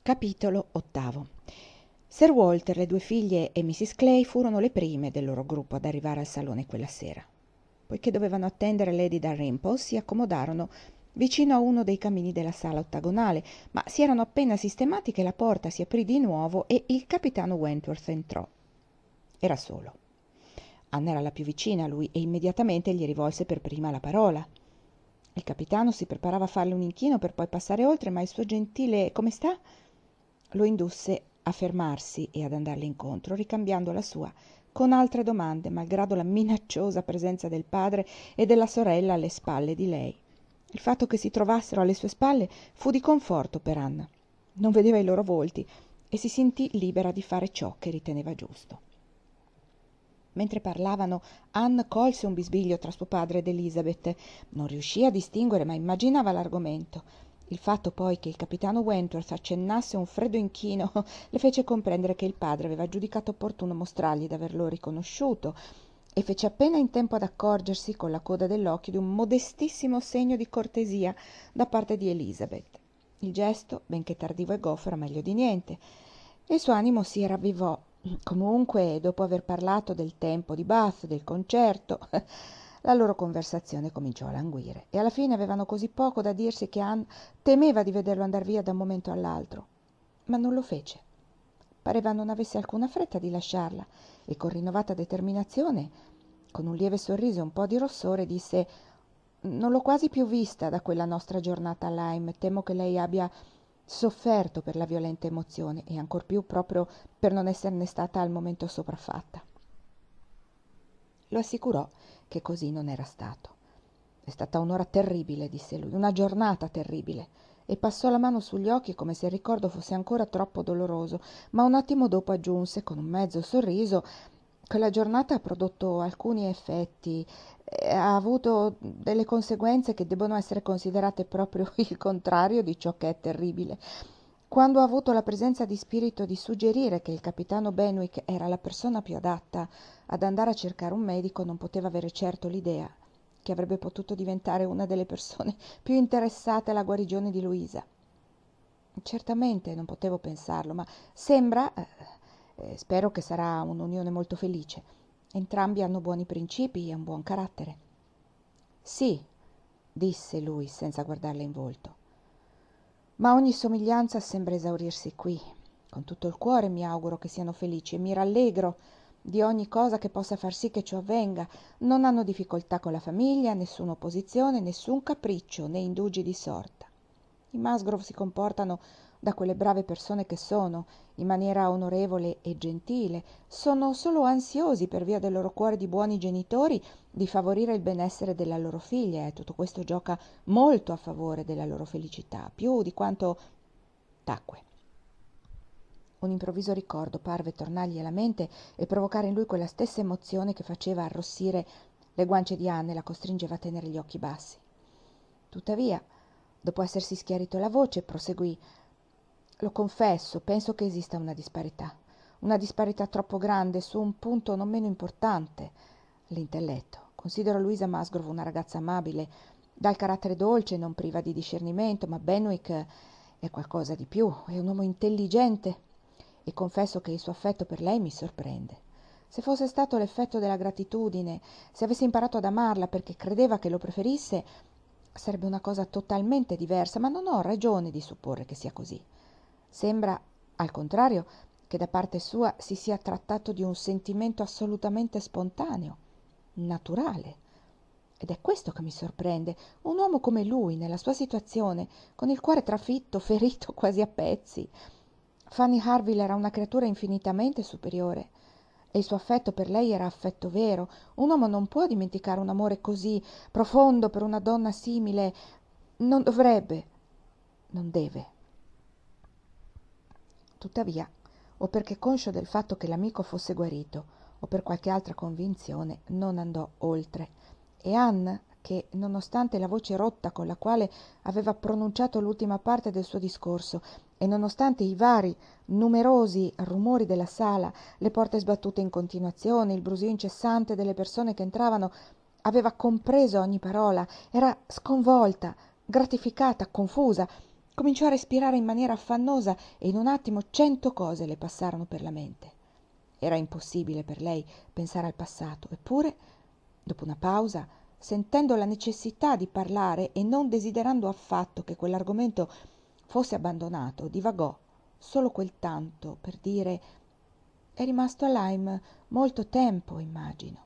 Capitolo ottavo. Sir Walter, le due figlie e Mrs. Clay furono le prime del loro gruppo ad arrivare al salone quella sera. Poiché dovevano attendere Lady Dalrymple, si accomodarono vicino a uno dei camini della sala ottagonale, ma si erano appena sistemati che la porta si aprì di nuovo e il capitano Wentworth entrò. Era solo. Anna era la più vicina a lui e immediatamente gli rivolse per prima la parola. Il capitano si preparava a farle un inchino per poi passare oltre, ma il suo gentile «Come sta?» lo indusse a fermarsi e ad andarle incontro, ricambiando la sua con altre domande, malgrado la minacciosa presenza del padre e della sorella alle spalle di lei. Il fatto che si trovassero alle sue spalle fu di conforto per Anna. Non vedeva i loro volti e si sentì libera di fare ciò che riteneva giusto. Mentre parlavano, Anne colse un bisbiglio tra suo padre ed Elizabeth. Non riuscì a distinguere, ma immaginava l'argomento. Il fatto poi che il capitano Wentworth accennasse un freddo inchino le fece comprendere che il padre aveva giudicato opportuno mostrargli d'averlo riconosciuto e fece appena in tempo ad accorgersi con la coda dell'occhio di un modestissimo segno di cortesia da parte di Elizabeth. Il gesto, benché tardivo e goffo, era meglio di niente e il suo animo si ravvivò. Comunque, dopo aver parlato del tempo di Bath, del concerto, la loro conversazione cominciò a languire e alla fine avevano così poco da dirsi che Anne temeva di vederlo andar via da un momento all'altro. Ma non lo fece. Pareva non avesse alcuna fretta di lasciarla e con rinnovata determinazione, con un lieve sorriso e un po' di rossore, disse: «Non l'ho quasi più vista da quella nostra giornata a Lyme. Temo che lei abbia sofferto per la violenta emozione e ancor più proprio per non esserne stata al momento sopraffatta». Lo assicurò che così non era stato. «È stata un'ora terribile», disse lui, «una giornata terribile», e passò la mano sugli occhi come se il ricordo fosse ancora troppo doloroso, ma un attimo dopo aggiunse con un mezzo sorriso: «Quella giornata ha prodotto alcuni effetti, ha avuto delle conseguenze che debbono essere considerate proprio il contrario di ciò che è terribile. Quando ho avuto la presenza di spirito di suggerire che il capitano Benwick era la persona più adatta ad andare a cercare un medico, non poteva avere certo l'idea che avrebbe potuto diventare una delle persone più interessate alla guarigione di Luisa. Certamente non potevo pensarlo, ma sembra, spero che sarà un'unione molto felice. Entrambi hanno buoni principi e un buon carattere». «Sì», disse lui senza guardarla in volto, «ma ogni somiglianza sembra esaurirsi qui. Con tutto il cuore mi auguro che siano felici e mi rallegro di ogni cosa che possa far sì che ciò avvenga. Non hanno difficoltà con la famiglia, nessuna opposizione, nessun capriccio né indugi di sorta. I Musgrove si comportano da quelle brave persone che sono, in maniera onorevole e gentile. Sono solo ansiosi, per via del loro cuore di buoni genitori, di favorire il benessere della loro figlia, e tutto questo gioca molto a favore della loro felicità, più di quanto...» Tacque. Un improvviso ricordo parve tornargli alla mente e provocare in lui quella stessa emozione che faceva arrossire le guance di Anne e la costringeva a tenere gli occhi bassi. Tuttavia, dopo essersi schiarito la voce, proseguì: «Lo confesso, penso che esista una disparità troppo grande su un punto non meno importante, l'intelletto. Considero Louisa Musgrove una ragazza amabile, dal carattere dolce, non priva di discernimento, ma Benwick è qualcosa di più, è un uomo intelligente e confesso che il suo affetto per lei mi sorprende. Se fosse stato l'effetto della gratitudine, se avesse imparato ad amarla perché credeva che lo preferisse, sarebbe una cosa totalmente diversa, ma non ho ragione di supporre che sia così. Sembra, al contrario, che da parte sua si sia trattato di un sentimento assolutamente spontaneo, naturale. Ed è questo che mi sorprende, un uomo come lui, nella sua situazione, con il cuore trafitto, ferito quasi a pezzi. Fanny Harville era una creatura infinitamente superiore e il suo affetto per lei era affetto vero. Un uomo non può dimenticare un amore così profondo per una donna simile. Non dovrebbe, non deve. Tuttavia, o perché conscio del fatto che l'amico fosse guarito, o per qualche altra convinzione, non andò oltre. E Anne, che, nonostante la voce rotta con la quale aveva pronunciato l'ultima parte del suo discorso, e nonostante i vari, numerosi rumori della sala, le porte sbattute in continuazione, il brusio incessante delle persone che entravano, aveva compreso ogni parola, era sconvolta, gratificata, confusa, Cominciò a respirare in maniera affannosa e in un attimo 100 cose le passarono per la mente. Era impossibile per lei pensare al passato, eppure, dopo una pausa, sentendo la necessità di parlare e non desiderando affatto che quell'argomento fosse abbandonato, divagò solo quel tanto per dire: «È rimasto a Lyme molto tempo, immagino».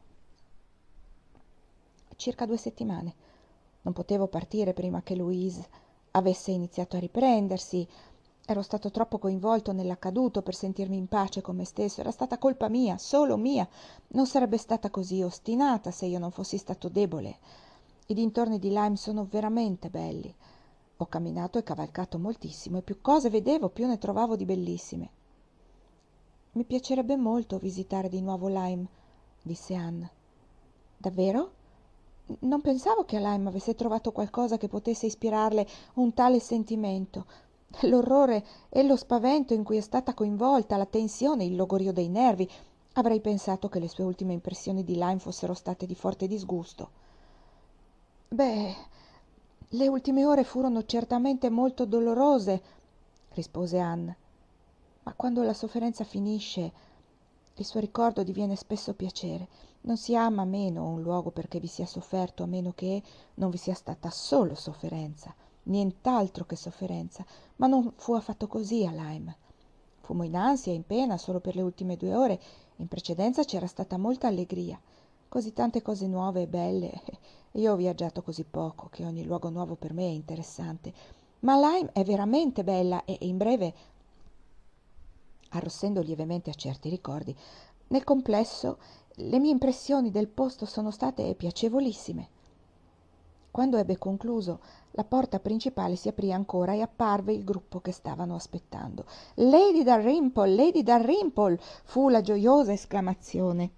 «Circa 2 settimane. Non potevo partire prima che Louise avesse iniziato a riprendersi. Ero stato troppo coinvolto nell'accaduto per sentirmi in pace con me stesso. Era stata colpa mia, solo mia. Non sarebbe stata così ostinata se io non fossi stato debole. I dintorni di Lyme sono veramente belli. Ho camminato e cavalcato moltissimo e più cose vedevo, più ne trovavo di bellissime». «Mi piacerebbe molto visitare di nuovo Lyme», disse Anne. «Davvero? Non pensavo che a Lyme avesse trovato qualcosa che potesse ispirarle un tale sentimento. L'orrore e lo spavento in cui è stata coinvolta, la tensione, il logorio dei nervi. Avrei pensato che le sue ultime impressioni di Lyme fossero state di forte disgusto». «Beh, le ultime ore furono certamente molto dolorose», rispose Anne, «ma quando la sofferenza finisce, il suo ricordo diviene spesso piacere. Non si ama meno un luogo perché vi sia sofferto, a meno che non vi sia stata solo sofferenza, nient'altro che sofferenza. Ma non fu affatto così a Lyme. Fummo in ansia e in pena solo per le ultime 2 ore. In precedenza c'era stata molta allegria, così tante cose nuove e belle. Io ho viaggiato così poco che ogni luogo nuovo per me è interessante. Ma Lyme è veramente bella e in breve», arrossendo lievemente a certi ricordi, «nel complesso le mie impressioni del posto sono state piacevolissime». Quando ebbe concluso, la porta principale si aprì ancora e apparve il gruppo che stavano aspettando. «Lady Dalrymple, Lady Dalrymple!» fu la gioiosa esclamazione.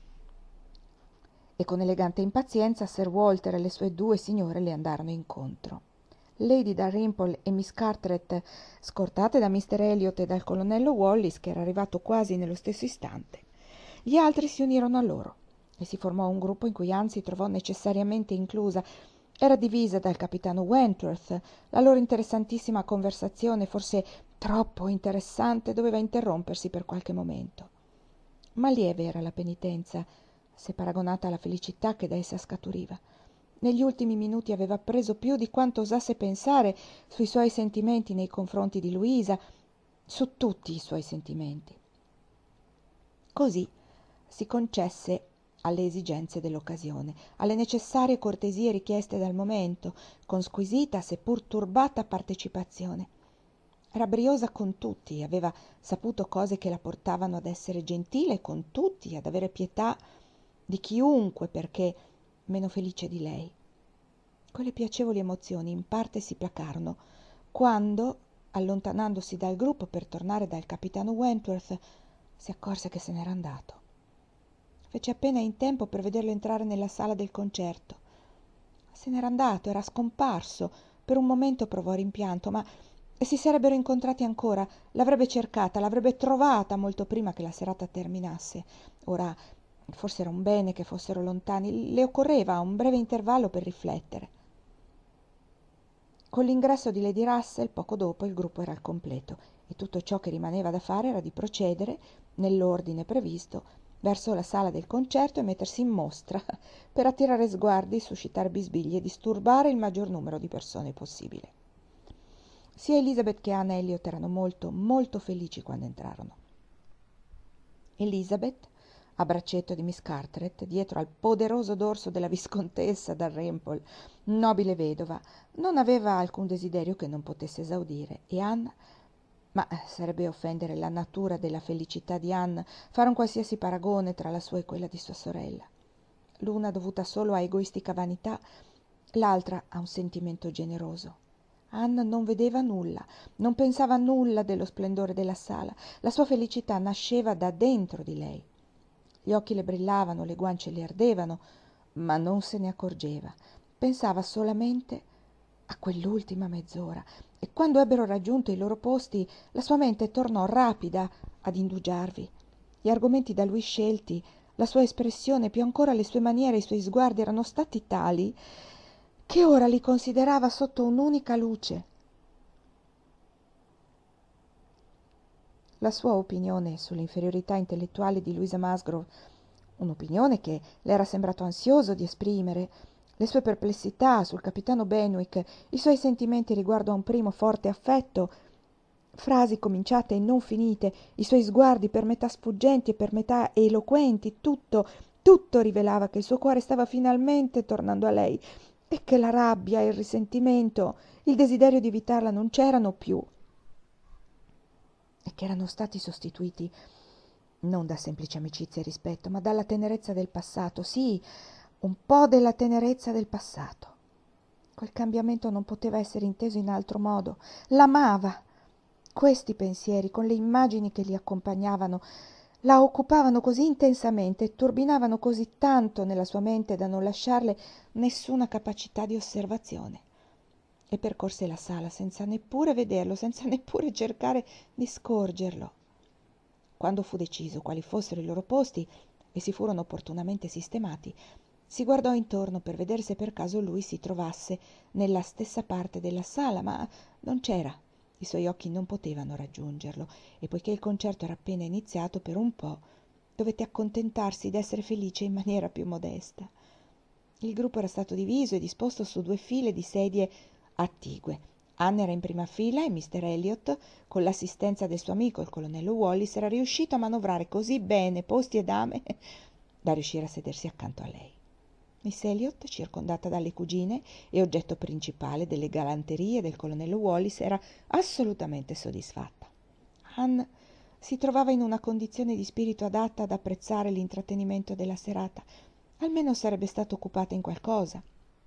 E con elegante impazienza Sir Walter e le sue 2 signore le andarono incontro. Lady Dalrymple e Miss Carteret, scortate da Mr. Elliot e dal colonnello Wallis, che era arrivato quasi nello stesso istante. Gli altri si unirono a loro e si formò un gruppo in cui Anne si trovò necessariamente inclusa. Era divisa dal capitano Wentworth. La loro interessantissima conversazione, forse troppo interessante, doveva interrompersi per qualche momento. Ma lieve era la penitenza, se paragonata alla felicità che da essa scaturiva. Negli ultimi minuti aveva appreso più di quanto osasse pensare sui suoi sentimenti nei confronti di Luisa, su tutti i suoi sentimenti. Così si concesse alle esigenze dell'occasione, alle necessarie cortesie richieste dal momento, con squisita seppur turbata partecipazione. Era briosa con tutti, aveva saputo cose che la portavano ad essere gentile con tutti, ad avere pietà di chiunque perché meno felice di lei. Quelle piacevoli emozioni in parte si placarono quando, allontanandosi dal gruppo per tornare dal capitano Wentworth, si accorse che se n'era andato. Fece appena in tempo per vederlo entrare nella sala del concerto. Se n'era andato, era scomparso. Per un momento provò rimpianto, ma si sarebbero incontrati ancora. L'avrebbe cercata, l'avrebbe trovata molto prima che la serata terminasse. Ora, forse era un bene che fossero lontani. Le occorreva un breve intervallo per riflettere. Con l'ingresso di Lady Russell, poco dopo, il gruppo era al completo e tutto ciò che rimaneva da fare era di procedere, nell'ordine previsto, verso la sala del concerto e mettersi in mostra per attirare sguardi, suscitare bisbigli e disturbare il maggior numero di persone possibile. Sia Elizabeth che Anne Elliot erano molto, molto felici quando entrarono. Elizabeth, a braccetto di Miss Carteret, dietro al poderoso dorso della viscontessa Dalrymple, nobile vedova, non aveva alcun desiderio che non potesse esaudire, e Anne, ma sarebbe offendere la natura della felicità di Anne fare un qualsiasi paragone tra la sua e quella di sua sorella. L'una dovuta solo a egoistica vanità, l'altra a un sentimento generoso. Anne non vedeva nulla, non pensava nulla dello splendore della sala. La sua felicità nasceva da dentro di lei. Gli occhi le brillavano, le guance le ardevano, ma non se ne accorgeva. Pensava solamente a quell'ultima mezz'ora, e quando ebbero raggiunto i loro posti la sua mente tornò rapida ad indugiarvi. Gli argomenti da lui scelti, la sua espressione, più ancora le sue maniere e i suoi sguardi erano stati tali che ora li considerava sotto un'unica luce. La sua opinione sull'inferiorità intellettuale di Louisa Musgrove, un'opinione che le era sembrato ansioso di esprimere, le sue perplessità sul capitano Benwick, i suoi sentimenti riguardo a un primo forte affetto, frasi cominciate e non finite, i suoi sguardi per metà sfuggenti e per metà eloquenti, tutto rivelava che il suo cuore stava finalmente tornando a lei e che la rabbia, il risentimento, il desiderio di evitarla non c'erano più e che erano stati sostituiti non da semplice amicizia e rispetto, ma dalla tenerezza del passato, sì, un po' della tenerezza del passato. Quel cambiamento non poteva essere inteso in altro modo. L'amava. Questi pensieri, con le immagini che li accompagnavano, la occupavano così intensamente e turbinavano così tanto nella sua mente da non lasciarle nessuna capacità di osservazione. E percorse la sala senza neppure vederlo, senza neppure cercare di scorgerlo. Quando fu deciso quali fossero i loro posti e si furono opportunamente sistemati, si guardò intorno per vedere se per caso lui si trovasse nella stessa parte della sala, ma non c'era. I suoi occhi non potevano raggiungerlo e poiché il concerto era appena iniziato, per un po' dovette accontentarsi d'essere felice in maniera più modesta. Il gruppo era stato diviso e disposto su 2 file di sedie attigue. Anne era in prima fila e Mr. Elliot, con l'assistenza del suo amico, il colonnello Wallis, era riuscito a manovrare così bene posti e dame da riuscire a sedersi accanto a lei. Miss Elliot, circondata dalle cugine e oggetto principale delle galanterie del colonnello Wallis, era assolutamente soddisfatta. Anne si trovava in una condizione di spirito adatta ad apprezzare l'intrattenimento della serata. Almeno sarebbe stata occupata in qualcosa.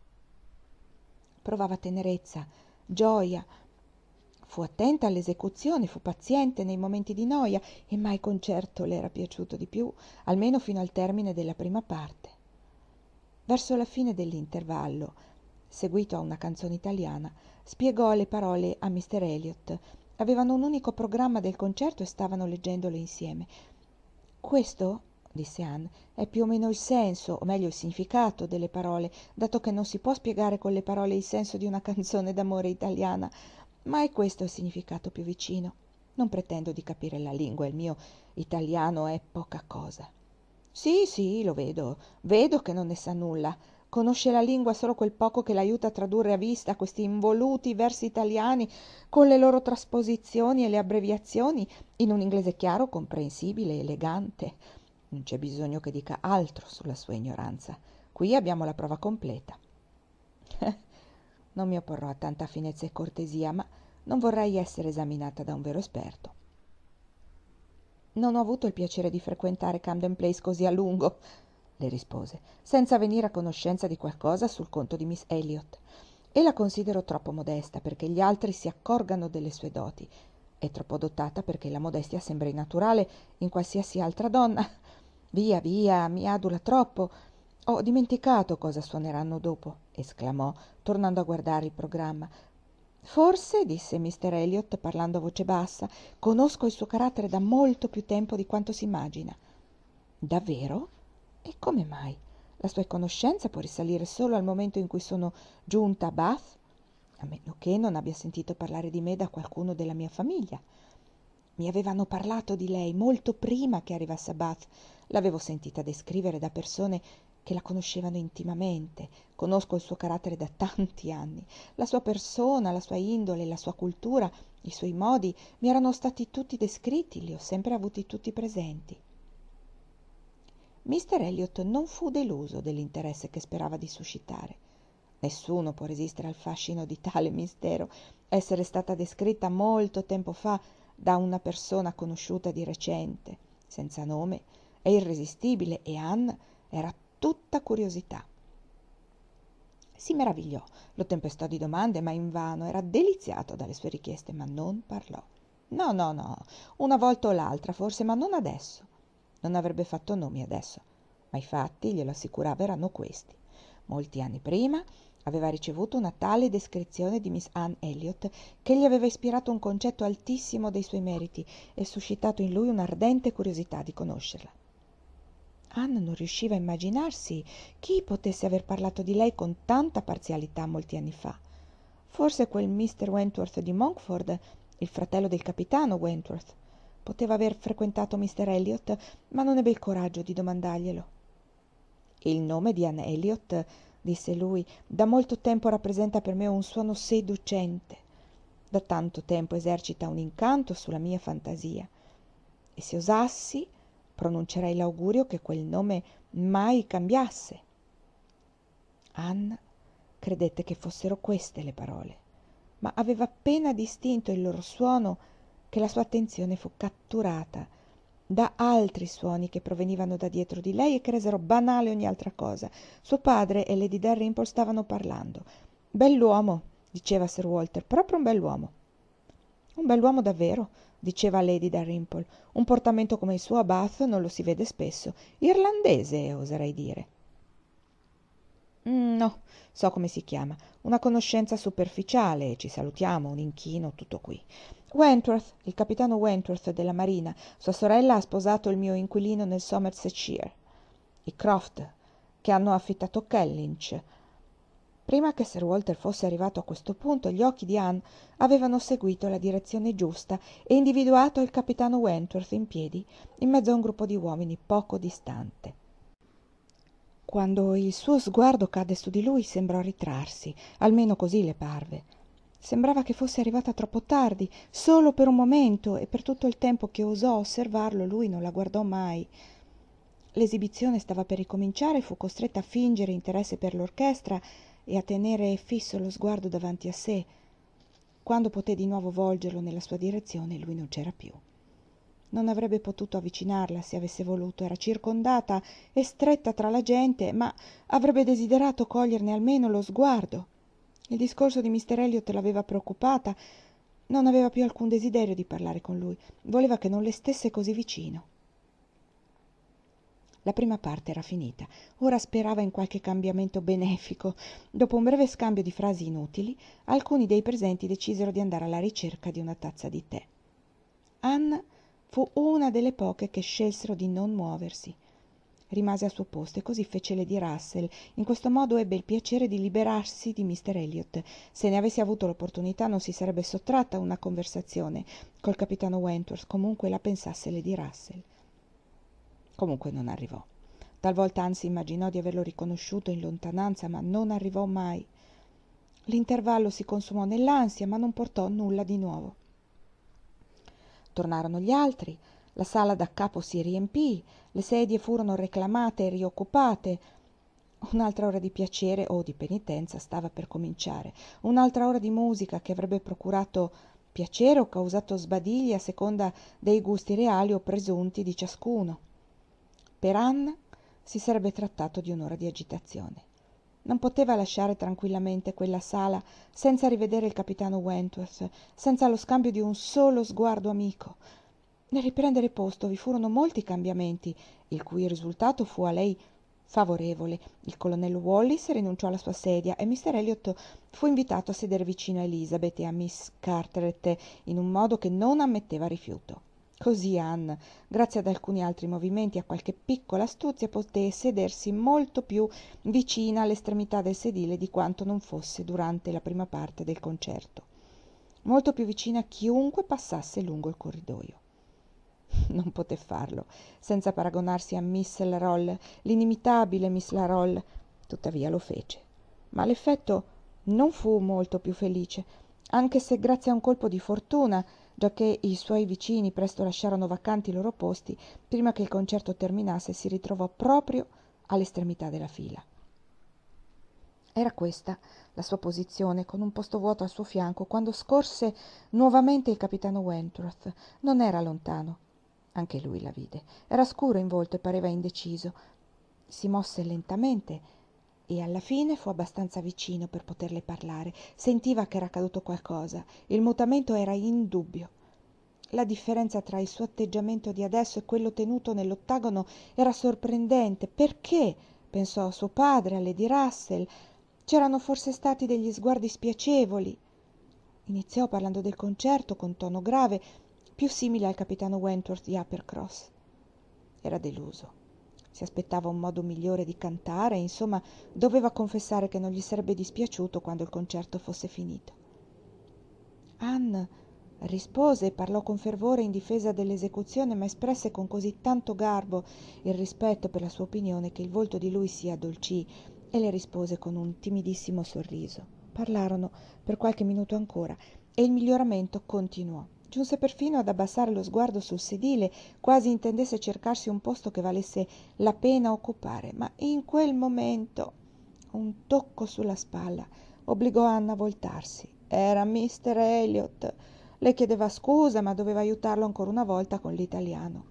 Provava tenerezza, gioia. Fu attenta all'esecuzione, fu paziente nei momenti di noia e mai concerto le era piaciuto di più, almeno fino al termine della prima parte. Verso la fine dell'intervallo, seguito a una canzone italiana, spiegò le parole a Mr. Elliot. Avevano un unico programma del concerto e stavano leggendolo insieme. Questo, disse Anne, è più o meno il senso, o meglio il significato delle parole, dato che non si può spiegare con le parole il senso di una canzone d'amore italiana, ma è questo il significato più vicino. Non pretendo di capire la lingua, il mio italiano è poca cosa. Sì, lo vedo che non ne sa nulla. Conosce la lingua solo quel poco che l'aiuta a tradurre a vista questi involuti versi italiani con le loro trasposizioni e le abbreviazioni in un inglese chiaro, comprensibile, elegante. Non c'è bisogno che dica altro sulla sua ignoranza. Qui abbiamo la prova completa. Non mi opporrò a tanta finezza e cortesia, ma non vorrei essere esaminata da un vero esperto. Non ho avuto il piacere di frequentare Camden Place così a lungo, le rispose, senza venire a conoscenza di qualcosa sul conto di Miss Elliot, e la considero troppo modesta perché gli altri si accorgano delle sue doti, e troppo dotata perché la modestia sembri naturale in qualsiasi altra donna. Via, mi adula troppo. Ho dimenticato cosa suoneranno dopo, esclamò, tornando a guardare il programma. Forse, disse Mr. Elliot parlando a voce bassa, conosco il suo carattere da molto più tempo di quanto si immagina. Davvero? E come mai? La sua conoscenza può risalire solo al momento in cui sono giunta a Bath, a meno che non abbia sentito parlare di me da qualcuno della mia famiglia. Mi avevano parlato di lei molto prima che arrivasse a Bath. L'avevo sentita descrivere da persone che la conoscevano intimamente. Conosco il suo carattere da tanti anni. La sua persona, la sua indole, la sua cultura, i suoi modi mi erano stati tutti descritti, li ho sempre avuti tutti presenti. Mr. Elliot non fu deluso dell'interesse che sperava di suscitare. Nessuno può resistere al fascino di tale mistero. Essere stata descritta molto tempo fa da una persona conosciuta di recente, senza nome, è irresistibile e Anne era tutta curiosità. Si meravigliò, lo tempestò di domande, ma invano, era deliziato dalle sue richieste, ma non parlò. No, una volta o l'altra forse, ma non adesso. Non avrebbe fatto nomi adesso, ma i fatti, glielo assicurava, erano questi. Molti anni prima aveva ricevuto una tale descrizione di Miss Anne Elliot che gli aveva ispirato un concetto altissimo dei suoi meriti e suscitato in lui un'ardente curiosità di conoscerla. Anne non riusciva a immaginarsi chi potesse aver parlato di lei con tanta parzialità molti anni fa. Forse quel Mr. Wentworth di Monkford, il fratello del capitano Wentworth. Poteva aver frequentato Mr. Elliot, ma non ebbe il coraggio di domandarglielo. Il nome di Anne Elliot, disse lui, da molto tempo rappresenta per me un suono seducente. Da tanto tempo esercita un incanto sulla mia fantasia. E se osassi, pronuncerei l'augurio che quel nome mai cambiasse. Anne credette che fossero queste le parole, ma aveva appena distinto il loro suono che la sua attenzione fu catturata da altri suoni che provenivano da dietro di lei e che resero banale ogni altra cosa. Suo padre e Lady Dalrymple stavano parlando. «Bell'uomo», diceva Sir Walter, «proprio un bell'uomo». «Un bell'uomo davvero», diceva Lady Dalrymple. «Un portamento come il suo a Bath non lo si vede spesso. Irlandese, oserei dire». «No, so come si chiama. Una conoscenza superficiale, ci salutiamo, un inchino, tutto qui. Wentworth, il capitano Wentworth della marina. Sua sorella ha sposato il mio inquilino nel Somersetshire, i Croft, che hanno affittato Kellynch». Prima che Sir Walter fosse arrivato a questo punto, gli occhi di Anne avevano seguito la direzione giusta e individuato il capitano Wentworth in piedi in mezzo a un gruppo di uomini poco distante. Quando il suo sguardo cadde su di lui sembrò ritrarsi, almeno così le parve. Sembrava che fosse arrivata troppo tardi, solo per un momento, e per tutto il tempo che osò osservarlo lui non la guardò mai. L'esibizione stava per ricominciare e fu costretta a fingere interesse per l'orchestra e a tenere fisso lo sguardo davanti a sé. Quando poté di nuovo volgerlo nella sua direzione, lui non c'era più. Non avrebbe potuto avvicinarla se avesse voluto, era circondata e stretta tra la gente, ma avrebbe desiderato coglierne almeno lo sguardo. Il discorso di Mr. Elliot l'aveva preoccupata, non aveva più alcun desiderio di parlare con lui, voleva che non le stesse così vicino. La prima parte era finita, ora sperava in qualche cambiamento benefico. Dopo un breve scambio di frasi inutili, alcuni dei presenti decisero di andare alla ricerca di una tazza di tè. Anne fu una delle poche che scelsero di non muoversi. Rimase al suo posto e così fece Lady Russell. In questo modo ebbe il piacere di liberarsi di Mr. Elliot. Se ne avesse avuto l'opportunità non si sarebbe sottratta a una conversazione col capitano Wentworth, comunque la pensasse Lady Russell. Comunque non arrivò. Talvolta anzi immaginò di averlo riconosciuto in lontananza, ma non arrivò mai. L'intervallo si consumò nell'ansia, ma non portò nulla di nuovo. Tornarono gli altri, la sala da capo si riempì, le sedie furono reclamate e rioccupate. Un'altra ora di piacere o di penitenza stava per cominciare, un'altra ora di musica che avrebbe procurato piacere o causato sbadigli a seconda dei gusti reali o presunti di ciascuno. Per Anne si sarebbe trattato di un'ora di agitazione. Non poteva lasciare tranquillamente quella sala senza rivedere il capitano Wentworth, senza lo scambio di un solo sguardo amico. Nel riprendere posto vi furono molti cambiamenti, il cui risultato fu a lei favorevole. Il colonnello Wallis rinunciò alla sua sedia e Mr. Elliot fu invitato a sedere vicino a Elizabeth e a Miss Carteret in un modo che non ammetteva rifiuto. Così Anne, grazie ad alcuni altri movimenti e a qualche piccola astuzia, poté sedersi molto più vicina all'estremità del sedile di quanto non fosse durante la prima parte del concerto, molto più vicina a chiunque passasse lungo il corridoio. Non poté farlo senza paragonarsi a Miss Larolles, l'inimitabile Miss Larolles, tuttavia lo fece. Ma l'effetto non fu molto più felice, anche se grazie a un colpo di fortuna, giacché i suoi vicini presto lasciarono vacanti i loro posti, prima che il concerto terminasse si ritrovò proprio all'estremità della fila. Era questa la sua posizione, con un posto vuoto al suo fianco, quando scorse nuovamente il capitano Wentworth. Non era lontano. Anche lui la vide. Era scuro in volto e pareva indeciso. Si mosse lentamente e alla fine fu abbastanza vicino per poterle parlare. Sentiva che era accaduto qualcosa. Il mutamento era indubbio. La differenza tra il suo atteggiamento di adesso e quello tenuto nell'ottagono era sorprendente. Perché? Pensò a suo padre, a Lady Russell. C'erano forse stati degli sguardi spiacevoli. Iniziò parlando del concerto con tono grave, più simile al capitano Wentworth di Uppercross. Era deluso. Si aspettava un modo migliore di cantare, insomma, doveva confessare che non gli sarebbe dispiaciuto quando il concerto fosse finito. Anne Rispose e parlò con fervore in difesa dell'esecuzione, ma espresse con cosí tanto garbo il rispetto per la sua opinione che il volto di lui si addolcì e le rispose con un timidissimo sorriso. Parlarono per qualche minuto ancora e il miglioramento continuò. Giunse perfino ad abbassare lo sguardo sul sedile, quasi intendesse cercarsi un posto che valesse la pena occupare, ma in quel momento un tocco sulla spalla obbligò Anna a voltarsi. Era Mr. Elliot. Le chiedeva scusa, ma doveva aiutarlo ancora una volta con l'italiano.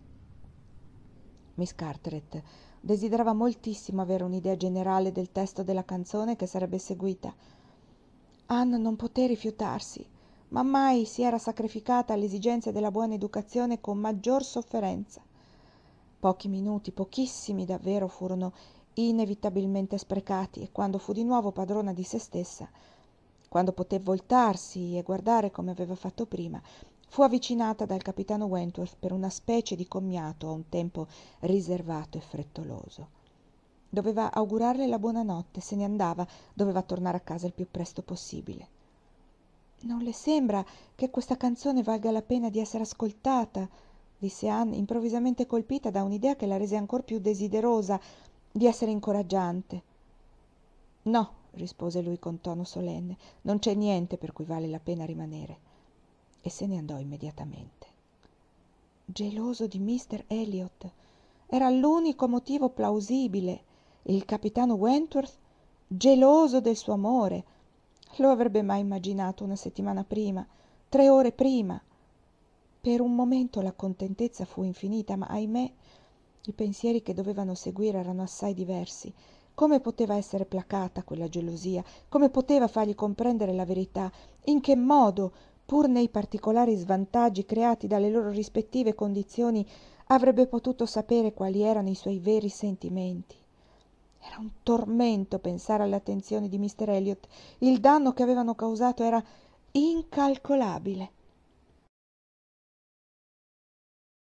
Miss Carteret desiderava moltissimo avere un'idea generale del testo della canzone che sarebbe seguita. Anna non poté rifiutarsi, ma mai si era sacrificata alle esigenze della buona educazione con maggior sofferenza. Pochi minuti, pochissimi davvero, furono inevitabilmente sprecati e quando fu di nuovo padrona di se stessa, quando poté voltarsi e guardare come aveva fatto prima, fu avvicinata dal capitano Wentworth per una specie di commiato a un tempo riservato e frettoloso. Doveva augurarle la buonanotte, se ne andava, doveva tornare a casa il più presto possibile. Non le sembra che questa canzone valga la pena di essere ascoltata? Disse Anne, improvvisamente colpita da un'idea che la rese ancor più desiderosa di essere incoraggiante. No, rispose lui con tono solenne, non c'è niente per cui vale la pena rimanere. E se ne andò immediatamente. Geloso di Mr. Elliot. Era l'unico motivo plausibile. Il capitano Wentworth geloso del suo amore. Lo avrebbe mai immaginato una settimana prima, 3 ore prima. Per un momento la contentezza fu infinita, ma ahimè i pensieri che dovevano seguire erano assai diversi. Come poteva essere placata quella gelosia? Come poteva fargli comprendere la verità? In che modo, pur nei particolari svantaggi creati dalle loro rispettive condizioni, avrebbe potuto sapere quali erano i suoi veri sentimenti? Era un tormento pensare all'attenzione di Mr. Elliot. Il danno che avevano causato era incalcolabile.